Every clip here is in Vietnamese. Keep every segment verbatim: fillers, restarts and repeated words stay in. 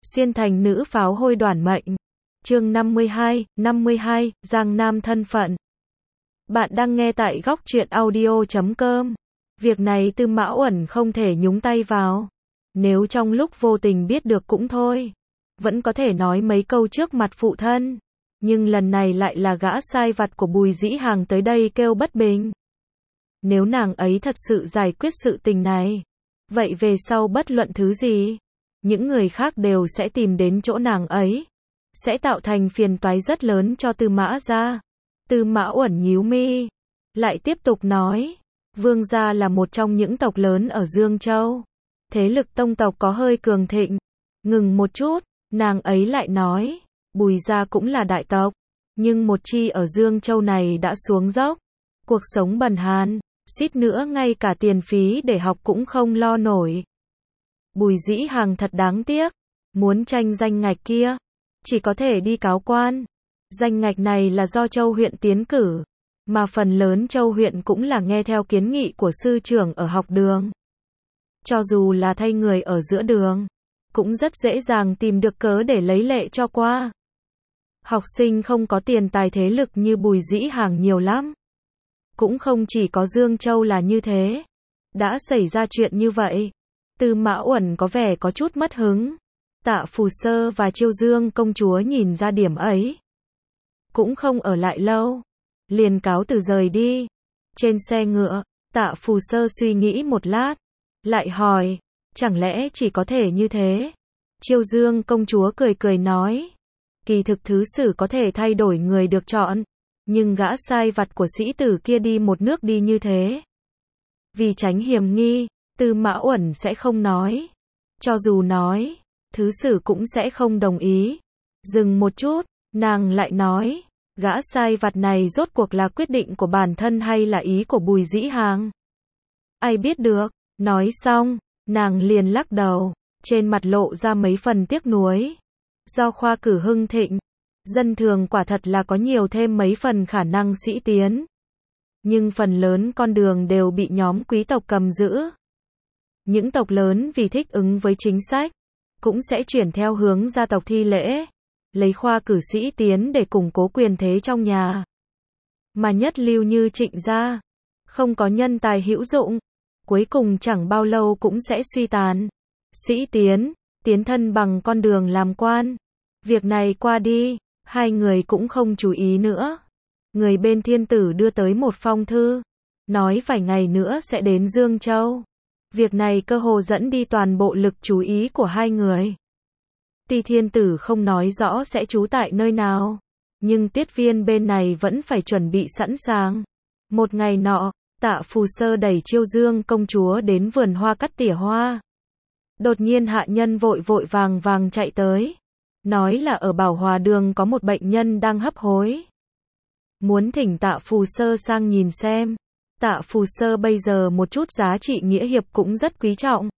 Xuyên thành nữ pháo hôi đoản mệnh. Chương năm mươi hai, năm mươi hai, Giang Nam thân phận. Bạn đang nghe tại góc truyện audio chấm com. Việc này Tư Mã Uẩn không thể nhúng tay vào. Nếu trong lúc vô tình biết được cũng thôi. Vẫn có thể nói mấy câu trước mặt phụ thân. Nhưng lần này lại là gã sai vặt của Bùi Dĩ Hàng tới đây kêu bất bình. Nếu nàng ấy thật sự giải quyết sự tình này, vậy về sau bất luận thứ gì, những người khác đều sẽ tìm đến chỗ nàng ấy, sẽ tạo thành phiền toái rất lớn cho Tư Mã gia. Tư Mã Uẩn nhíu mi, lại tiếp tục nói, Vương gia là một trong những tộc lớn ở Dương Châu, thế lực tông tộc có hơi cường thịnh. Ngừng một chút, nàng ấy lại nói, Bùi gia cũng là đại tộc, nhưng một chi ở Dương Châu này đã xuống dốc, cuộc sống bần hàn, suýt nữa ngay cả tiền phí để học cũng không lo nổi. Bùi Dĩ Hàng thật đáng tiếc, muốn tranh danh ngạch kia, chỉ có thể đi cáo quan. Danh ngạch này là do Châu huyện tiến cử, mà phần lớn Châu huyện cũng là nghe theo kiến nghị của sư trưởng ở học đường. Cho dù là thay người ở giữa đường, cũng rất dễ dàng tìm được cớ để lấy lệ cho qua. Học sinh không có tiền tài thế lực như Bùi Dĩ Hàng nhiều lắm. Cũng không chỉ có Dương Châu là như thế. Đã xảy ra chuyện như vậy, Tư Mã Uẩn có vẻ có chút mất hứng. Tạ Phù Sơ và Chiêu Dương công chúa nhìn ra điểm ấy, cũng không ở lại lâu, liền cáo từ rời đi. Trên xe ngựa, Tạ Phù Sơ suy nghĩ một lát, lại hỏi, chẳng lẽ chỉ có thể như thế? Chiêu Dương công chúa cười cười nói, kỳ thực thứ sử có thể thay đổi người được chọn, nhưng gã sai vặt của sĩ tử kia đi một nước đi như thế, vì tránh hiểm nghi, Tư Mã Uẩn sẽ không nói. Cho dù nói, thứ sử cũng sẽ không đồng ý. Dừng một chút, nàng lại nói, gã sai vặt này rốt cuộc là quyết định của bản thân hay là ý của Bùi Dĩ Hàng? Ai biết được. Nói xong, nàng liền lắc đầu, trên mặt lộ ra mấy phần tiếc nuối. Do khoa cử hưng thịnh, dân thường quả thật là có nhiều thêm mấy phần khả năng sĩ tiến. Nhưng phần lớn con đường đều bị nhóm quý tộc cầm giữ. Những tộc lớn vì thích ứng với chính sách, cũng sẽ chuyển theo hướng gia tộc thi lễ, lấy khoa cử sĩ tiến để củng cố quyền thế trong nhà. Mà nhất lưu như Trịnh gia, không có nhân tài hữu dụng, cuối cùng chẳng bao lâu cũng sẽ suy tàn. Sĩ tiến, tiến thân bằng con đường làm quan. Việc này qua đi, hai người cũng không chú ý nữa. Người bên thiên tử đưa tới một phong thư, nói vài ngày nữa sẽ đến Dương Châu. Việc này cơ hồ dẫn đi toàn bộ lực chú ý của hai người. Tuy thiên tử không nói rõ sẽ trú tại nơi nào, nhưng tiết viên bên này vẫn phải chuẩn bị sẵn sàng. Một ngày nọ, Tạ Phù Sơ đẩy Chiêu Dương công chúa đến vườn hoa cắt tỉa hoa. Đột nhiên hạ nhân vội vội vàng vàng chạy tới, nói là ở Bảo Hòa đường có một bệnh nhân đang hấp hối, muốn thỉnh Tạ Phù Sơ sang nhìn xem. Tạ Phù Sơ bây giờ một chút giá trị nghĩa hiệp cũng rất quý trọng.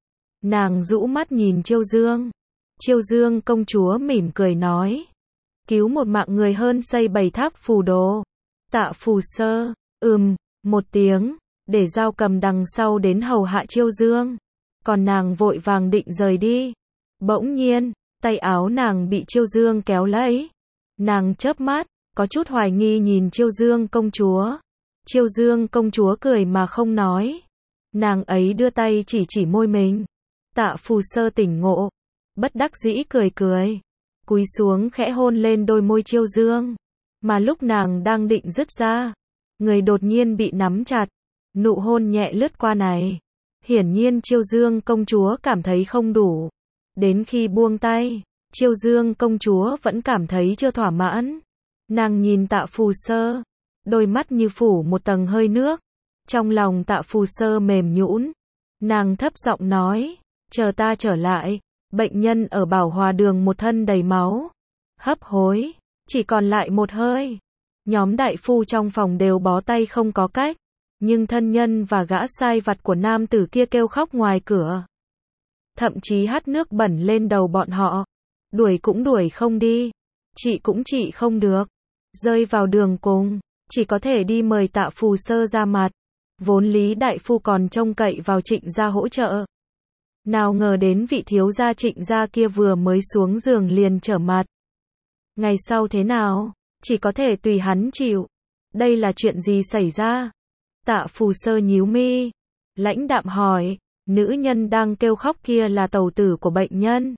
Nàng rũ mắt nhìn Chiêu Dương. Chiêu Dương công chúa mỉm cười nói, cứu một mạng người hơn xây bảy tháp phù đồ. Tạ Phù Sơ, ừm, một tiếng, để Dao Cầm đằng sau đến hầu hạ Chiêu Dương. Còn nàng vội vàng định rời đi. Bỗng nhiên, tay áo nàng bị Chiêu Dương kéo lấy. Nàng chớp mắt, có chút hoài nghi nhìn Chiêu Dương công chúa. Chiêu Dương công chúa cười mà không nói. Nàng ấy đưa tay chỉ chỉ môi mình. Tạ Phù Sơ tỉnh ngộ, bất đắc dĩ cười cười, cúi xuống khẽ hôn lên đôi môi Chiêu Dương. Mà lúc nàng đang định dứt ra, người đột nhiên bị nắm chặt. Nụ hôn nhẹ lướt qua này, hiển nhiên Chiêu Dương công chúa cảm thấy không đủ. Đến khi buông tay, Chiêu Dương công chúa vẫn cảm thấy chưa thỏa mãn. Nàng nhìn Tạ Phù Sơ, đôi mắt như phủ một tầng hơi nước. Trong lòng Tạ Phù Sơ mềm nhũn, nàng thấp giọng nói, chờ ta trở lại. Bệnh nhân ở Bảo Hòa đường một thân đầy máu, hấp hối, chỉ còn lại một hơi. Nhóm đại phu trong phòng đều bó tay không có cách, nhưng thân nhân và gã sai vặt của nam tử kia kêu khóc ngoài cửa. Thậm chí hắt nước bẩn lên đầu bọn họ, đuổi cũng đuổi không đi, trị cũng trị không được. Rơi vào đường cùng, chỉ có thể đi mời Tạ Phù Sơ ra mặt. Vốn lý đại phu còn trông cậy vào Trịnh gia hỗ trợ, Nào ngờ đến vị thiếu gia Trịnh gia kia vừa mới xuống giường liền trở mặt. Ngày sau thế nào, chỉ có thể tùy hắn chịu. Đây là chuyện gì xảy ra? Tạ Phù Sơ nhíu mi, lãnh đạm hỏi, nữ nhân đang kêu khóc kia là tẩu tử của bệnh nhân.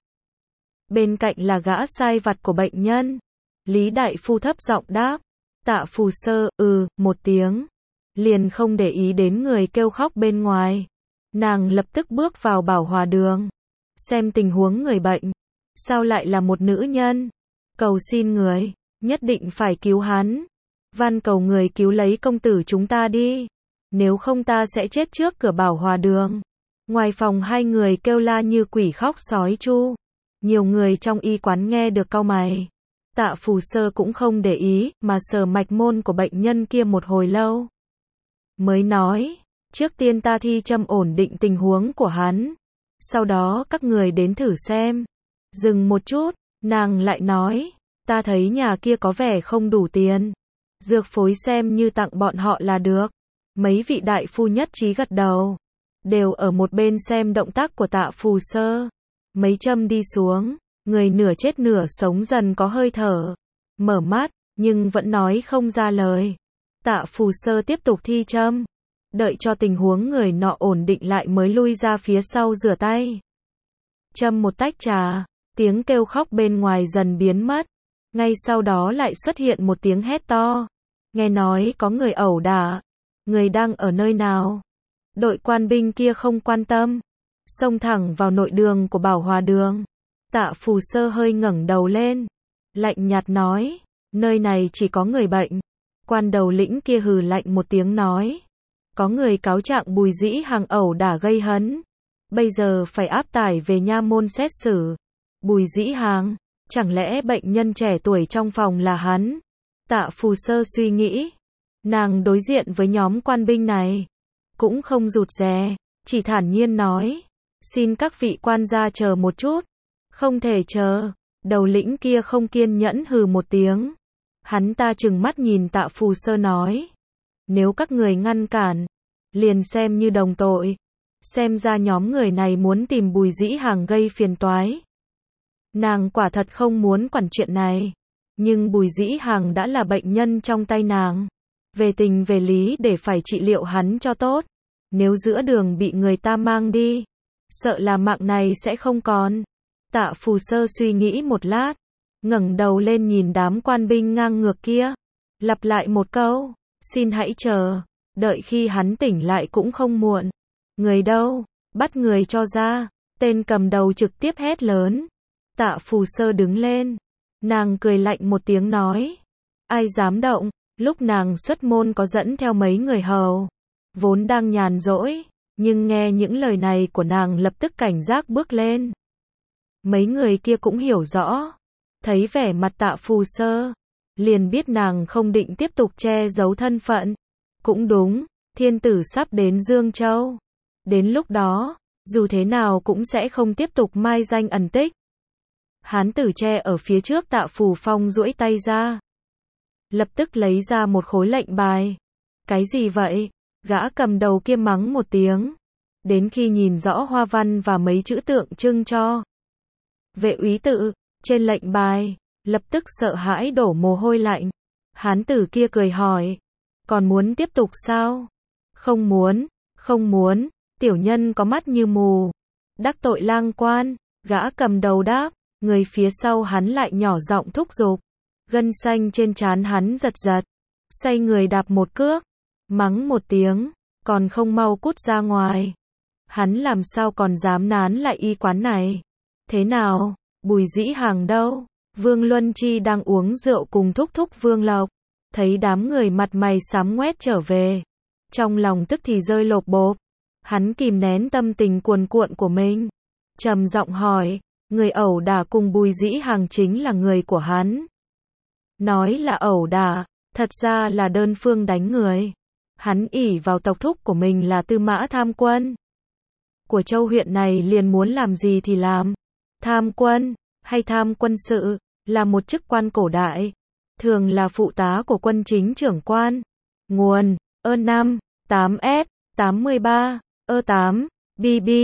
Bên cạnh là gã sai vặt của bệnh nhân. Lý đại phu thấp giọng đáp. Tạ Phù Sơ, ừ, một tiếng. Liền không để ý đến người kêu khóc bên ngoài. Nàng lập tức bước vào Bảo Hòa đường. Xem tình huống người bệnh. Sao lại là một nữ nhân? Cầu xin người, nhất định phải cứu hắn. Van cầu người cứu lấy công tử chúng ta đi. Nếu không ta sẽ chết trước cửa Bảo Hòa đường. Ngoài phòng hai người kêu la như quỷ khóc sói chu. Nhiều người trong y quán nghe được cau mày. Tạ Phù Sơ cũng không để ý, mà sờ mạch môn của bệnh nhân kia một hồi lâu. Mới nói, trước tiên ta thi châm ổn định tình huống của hắn. Sau đó các người đến thử xem. Dừng một chút, nàng lại nói, ta thấy nhà kia có vẻ không đủ tiền. Dược phối xem như tặng bọn họ là được. Mấy vị đại phu nhất trí gật đầu. Đều ở một bên xem động tác của Tạ Phù Sơ. Mấy châm đi xuống, người nửa chết nửa sống dần có hơi thở. Mở mắt, nhưng vẫn nói không ra lời. Tạ Phù Sơ tiếp tục thi châm. Đợi cho tình huống người nọ ổn định lại mới lui ra phía sau rửa tay. Châm một tách trà, tiếng kêu khóc bên ngoài dần biến mất. Ngay sau đó lại xuất hiện một tiếng hét to. Nghe nói có người ẩu đả. Người đang ở nơi nào? Đội quan binh kia không quan tâm. Xông thẳng vào nội đường của Bảo Hòa đường. Tạ Phù Sơ hơi ngẩng đầu lên. Lạnh nhạt nói. Nơi này chỉ có người bệnh. Quan đầu lĩnh kia hừ lạnh một tiếng nói. Có người cáo trạng Bùi Dĩ Hằng ẩu đả gây hấn. Bây giờ phải áp tải về nha môn xét xử. Bùi Dĩ Hằng, chẳng lẽ bệnh nhân trẻ tuổi trong phòng là hắn? Tạ Phù Sơ suy nghĩ. Nàng đối diện với nhóm quan binh này. Cũng không rụt rè, chỉ thản nhiên nói. Xin các vị quan gia chờ một chút. Không thể chờ. Đầu lĩnh kia không kiên nhẫn hừ một tiếng. Hắn ta trừng mắt nhìn Tạ Phù Sơ nói. Nếu các người ngăn cản, liền xem như đồng tội. Xem ra nhóm người này muốn tìm Bùi Dĩ Hằng gây phiền toái. Nàng quả thật không muốn quản chuyện này. Nhưng Bùi Dĩ Hằng đã là bệnh nhân trong tay nàng. Về tình về lý để phải trị liệu hắn cho tốt. Nếu giữa đường bị người ta mang đi, sợ là mạng này sẽ không còn. Tạ Phù Sơ suy nghĩ một lát, ngẩng đầu lên nhìn đám quan binh ngang ngược kia, lặp lại một câu, xin hãy chờ, đợi khi hắn tỉnh lại cũng không muộn. Người đâu? Bắt người cho ra. Tên cầm đầu trực tiếp hét lớn. Tạ Phù Sơ đứng lên, nàng cười lạnh một tiếng nói, ai dám động? Lúc nàng xuất môn có dẫn theo mấy người hầu, vốn đang nhàn rỗi, nhưng nghe những lời này của nàng lập tức cảnh giác bước lên. Mấy người kia cũng hiểu rõ, thấy vẻ mặt Tạ Phù Sơ, liền biết nàng không định tiếp tục che giấu thân phận. Cũng đúng, thiên tử sắp đến Dương Châu. Đến lúc đó, dù thế nào cũng sẽ không tiếp tục mai danh ẩn tích. Hán tử che ở phía trước Tạ Phù Phong duỗi tay ra. Lập tức lấy ra một khối lệnh bài. Cái gì vậy? Gã cầm đầu kia mắng một tiếng. Đến khi nhìn rõ hoa văn và mấy chữ tượng trưng cho Vệ úy tự trên lệnh bài, lập tức sợ hãi đổ mồ hôi lạnh. Hán tử kia cười hỏi, còn muốn tiếp tục sao? Không muốn, không muốn, tiểu nhân có mắt như mù. Đắc tội lang quan, gã cầm đầu đáp, người phía sau hắn lại nhỏ giọng thúc giục. Gân xanh trên trán hắn giật giật, xoay người đạp một cước, mắng một tiếng, còn không mau cút ra ngoài. Hắn làm sao còn dám nán lại y quán này? Thế nào, Bùi Dĩ Hằng đâu? Vương Luân Chi đang uống rượu cùng thúc thúc Vương Lộc, thấy đám người mặt mày xám ngoét trở về, trong lòng tức thì rơi lột bột. Hắn kìm nén tâm tình cuồn cuộn của mình, trầm giọng hỏi, người ẩu đả cùng Bùi Dĩ Hằng chính là người của hắn? Nói là ẩu đả, thật ra là đơn phương đánh người. Hắn ỷ vào tộc thúc của mình là Tư Mã Tham Quân của châu huyện này, liền muốn làm gì thì làm. Tham quân hay tham quân sự là một chức quan cổ đại, thường là phụ tá của quân chính trưởng quan. Nguồn: ơ năm tám F tám mươi ba ơ tám B B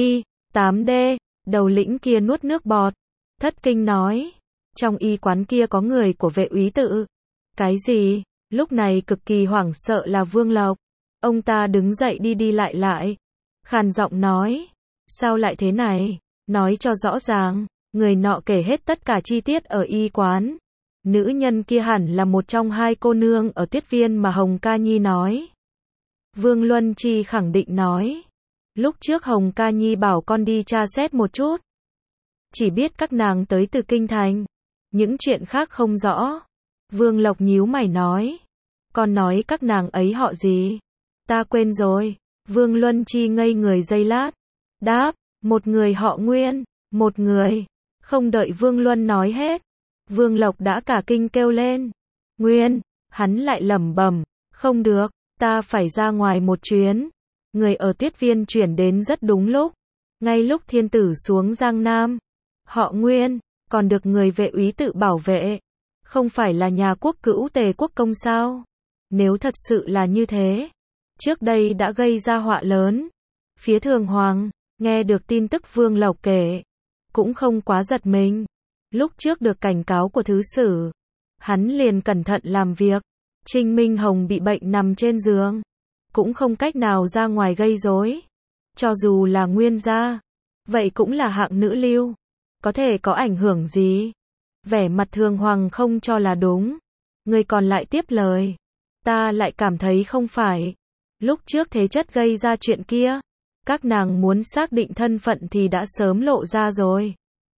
tám D, đầu lĩnh kia nuốt nước bọt, thất kinh nói. Trong y quán kia có người của vệ úy tự. Cái gì? Lúc này cực kỳ hoảng sợ là Vương Lộc. Ông ta đứng dậy đi đi lại lại. Khàn giọng nói. Sao lại thế này? Nói cho rõ ràng. Người nọ kể hết tất cả chi tiết ở y quán. Nữ nhân kia hẳn là một trong hai cô nương ở Tuyết Viên mà Hồng Ca Nhi nói. Vương Luân Chi khẳng định nói. Lúc trước Hồng Ca Nhi bảo con đi tra xét một chút. Chỉ biết các nàng tới từ Kinh Thành. Những chuyện khác không rõ. Vương Lộc nhíu mày nói. Con nói các nàng ấy họ gì? Ta quên rồi. Vương Luân Chi ngây người giây lát. Đáp, một người họ Nguyên, một người. Không đợi Vương Luân nói hết. Vương Lộc đã cả kinh kêu lên. Nguyên, hắn lại lẩm bẩm. Không được, ta phải ra ngoài một chuyến. Người ở Tuyết Viên chuyển đến rất đúng lúc. Ngay lúc thiên tử xuống Giang Nam. Họ Nguyên, còn được người vệ úy tự bảo vệ. Không phải là nhà quốc cữu Tề Quốc Công sao? Nếu thật sự là như thế, trước đây đã gây ra họa lớn. Phía Thường Hoàng, nghe được tin tức Vương Lộc kể, cũng không quá giật mình. Lúc trước được cảnh cáo của thứ sử, hắn liền cẩn thận làm việc. Trinh Minh Hồng bị bệnh nằm trên giường, cũng không cách nào ra ngoài gây rối. Cho dù là Nguyên gia, vậy cũng là hạng nữ lưu, có thể có ảnh hưởng gì? Vẻ mặt Thường Hoàng không cho là đúng. Người còn lại tiếp lời. Ta lại cảm thấy không phải. Lúc trước thế chất gây ra chuyện kia, các nàng muốn xác định thân phận thì đã sớm lộ ra rồi.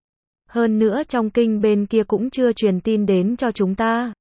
Hơn nữa trong kinh bên kia cũng chưa truyền tin đến cho chúng ta.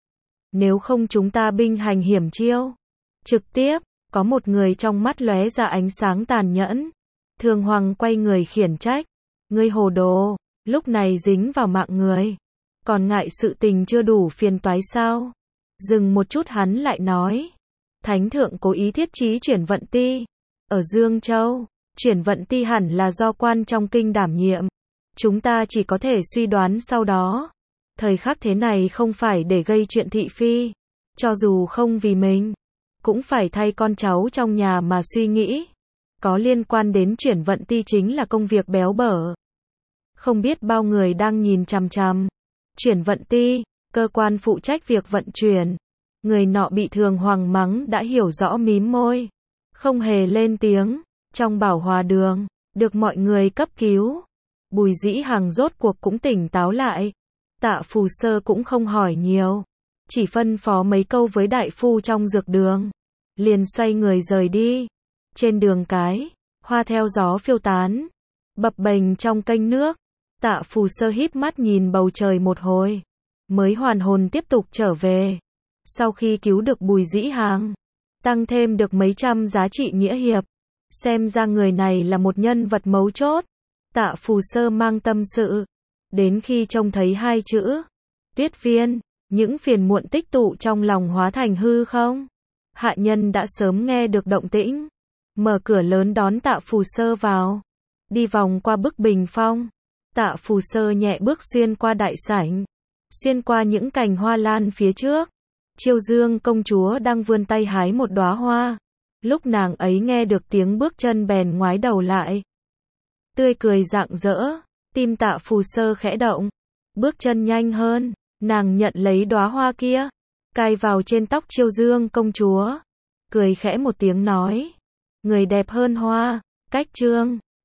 Nếu không chúng ta binh hành hiểm chiêu. Trực tiếp, có một người trong mắt lóe ra ánh sáng tàn nhẫn. Thường Hoàng quay người khiển trách. Ngươi hồ đồ, lúc này dính vào mạng người. Còn ngại sự tình chưa đủ phiền toái sao? Dừng một chút hắn lại nói. Thánh thượng cố ý thiết chí chuyển vận ti. Ở Dương Châu, chuyển vận ti hẳn là do quan trong kinh đảm nhiệm. Chúng ta chỉ có thể suy đoán sau đó. Thời khắc thế này không phải để gây chuyện thị phi. Cho dù không vì mình, cũng phải thay con cháu trong nhà mà suy nghĩ. Có liên quan đến chuyển vận ti chính là công việc béo bở. Không biết bao người đang nhìn chằm chằm. Chuyển vận ti, cơ quan phụ trách việc vận chuyển. Người nọ bị Thường Hoàng mắng đã hiểu rõ mím môi. Không hề lên tiếng. Trong Bảo Hòa đường, được mọi người cấp cứu. Bùi Dĩ Hằng rốt cuộc cũng tỉnh táo lại. Tạ Phù Sơ cũng không hỏi nhiều. Chỉ phân phó mấy câu với đại phu trong dược đường. Liền xoay người rời đi. Trên đường cái, hoa theo gió phiêu tán. Bập bềnh trong kênh nước. Tạ Phù Sơ híp mắt nhìn bầu trời một hồi. Mới hoàn hồn tiếp tục trở về. Sau khi cứu được Bùi Dĩ Hằng, tăng thêm được mấy trăm giá trị nghĩa hiệp. Xem ra người này là một nhân vật mấu chốt. Tạ Phù Sơ mang tâm sự. Đến khi trông thấy hai chữ Tuyết Viên, những phiền muộn tích tụ trong lòng hóa thành hư không. Hạ nhân đã sớm nghe được động tĩnh. Mở cửa lớn đón Tạ Phù Sơ vào. Đi vòng qua bức bình phong. Tạ Phù Sơ nhẹ bước xuyên qua đại sảnh. Xuyên qua những cành hoa lan phía trước. Chiêu Dương công chúa đang vươn tay hái một đóa hoa. Lúc nàng ấy nghe được tiếng bước chân bèn ngoái đầu lại. Tươi cười rạng rỡ. Tim Tạ Phù Sơ khẽ động. Bước chân nhanh hơn. Nàng nhận lấy đóa hoa kia. Cài vào trên tóc Chiêu Dương công chúa. Cười khẽ một tiếng nói. Người đẹp hơn hoa. Cách Trương.